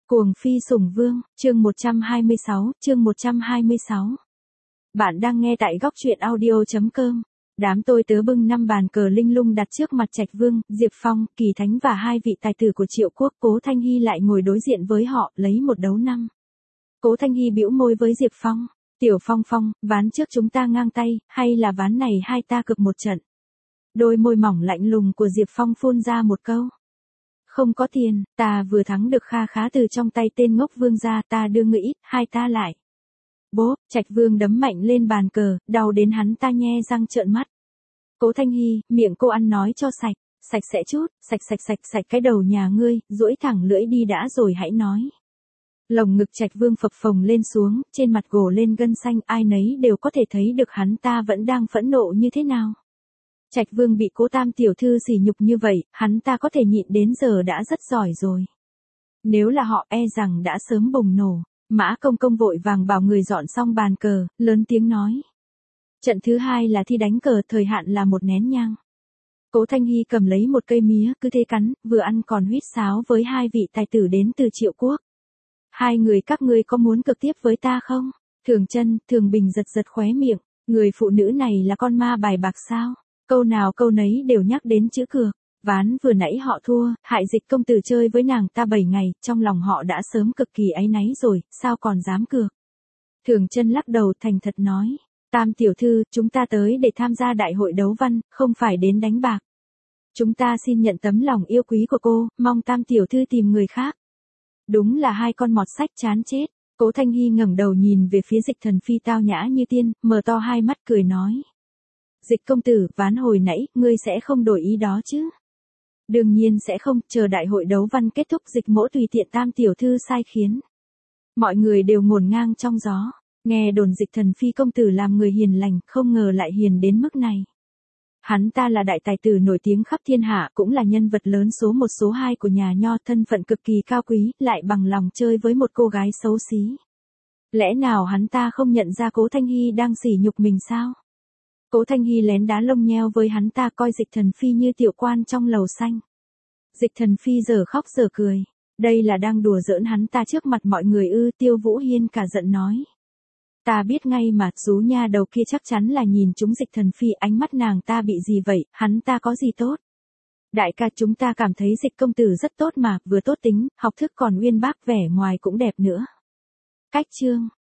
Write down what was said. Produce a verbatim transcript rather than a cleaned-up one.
Cuồng phi sủng vương, chương một trăm hai mươi sáu, chương một trăm hai mươi sáu. Bạn đang nghe tại góc truyện audio chấm com. Đám tôi tớ bưng năm bàn cờ linh lung đặt trước mặt Trạch Vương, Diệp Phong, Kỳ Thánh và hai vị tài tử của Triệu Quốc. Cố Thanh Hy lại ngồi đối diện với họ, lấy một đấu năm. Cố Thanh Hy bĩu môi với Diệp Phong, "Tiểu Phong Phong, ván trước chúng ta ngang tay, hay là ván này hai ta cược một trận?" Đôi môi mỏng lạnh lùng của Diệp Phong phun ra một câu. "Không có tiền, ta vừa thắng được kha khá từ trong tay tên ngốc Vương gia, ta đưa ngươi ít, hai ta lại." Bốp, Trạch Vương đấm mạnh lên bàn cờ, đau đến hắn ta nhe răng trợn mắt. "Cố Thanh Hy, miệng cô ăn nói cho sạch, sạch sẽ chút, sạch sạch sạch sạch cái đầu nhà ngươi, duỗi thẳng lưỡi đi đã rồi hãy nói." Lồng ngực Trạch Vương phập phồng lên xuống, trên mặt gồ lên gân xanh, ai nấy đều có thể thấy được hắn ta vẫn đang phẫn nộ như thế nào. Trạch Vương bị Cố Tam tiểu thư sỉ nhục như vậy, hắn ta có thể nhịn đến giờ đã rất giỏi rồi. Nếu là họ e rằng đã sớm bùng nổ. Mã Công Công vội vàng bảo người dọn xong bàn cờ, lớn tiếng nói. Trận thứ hai là thi đánh cờ, thời hạn là một nén nhang. Cố Thanh Hy cầm lấy một cây mía, cứ thế cắn, vừa ăn còn huýt sáo với hai vị tài tử đến từ Triệu Quốc. "Hai người các ngươi có muốn cược tiếp với ta không?" Thường Chân, Thường Bình giật giật khóe miệng, người phụ nữ này là con ma bài bạc sao? Câu nào câu nấy đều nhắc đến chữ cược. Ván vừa nãy họ thua, Hại Dịch công tử chơi với nàng ta bảy ngày, trong lòng họ đã sớm cực kỳ áy náy rồi, sao còn dám cược. Thường Chân lắc đầu thành thật nói, "Tam tiểu thư, chúng ta tới để tham gia đại hội đấu văn, không phải đến đánh bạc. Chúng ta xin nhận tấm lòng yêu quý của cô, mong Tam tiểu thư tìm người khác." Đúng là hai con mọt sách chán chết. Cố Thanh Hy ngẩng đầu nhìn về phía Dịch Thần Phi tao nhã như tiên, mở to hai mắt cười nói. "Dịch công tử, ván hồi nãy, ngươi sẽ không đổi ý đó chứ?" "Đương nhiên sẽ không, chờ đại hội đấu văn kết thúc Dịch mỗ tùy tiện Tam tiểu thư sai khiến." Mọi người đều ngổn ngang trong gió, nghe đồn Dịch Thần Phi công tử làm người hiền lành, không ngờ lại hiền đến mức này. Hắn ta là đại tài tử nổi tiếng khắp thiên hạ, cũng là nhân vật lớn số một số hai của nhà Nho, thân phận cực kỳ cao quý, lại bằng lòng chơi với một cô gái xấu xí. Lẽ nào hắn ta không nhận ra Cố Thanh Hy đang sỉ nhục mình sao? Cố Thanh Hy lén đá lông nheo với hắn ta, coi Dịch Thần Phi như tiểu quan trong lầu xanh. Dịch Thần Phi giờ khóc giờ cười, đây là đang đùa giỡn hắn ta trước mặt mọi người ư? Tiêu Vũ Hiên cả giận nói. "Ta biết ngay mà, Dú nha đầu kia chắc chắn là nhìn trúng Dịch Thần Phi, ánh mắt nàng ta bị gì vậy, hắn ta có gì tốt?" "Đại ca, chúng ta cảm thấy Dịch công tử rất tốt mà, vừa tốt tính, học thức còn uyên bác, vẻ ngoài cũng đẹp nữa." Cách chương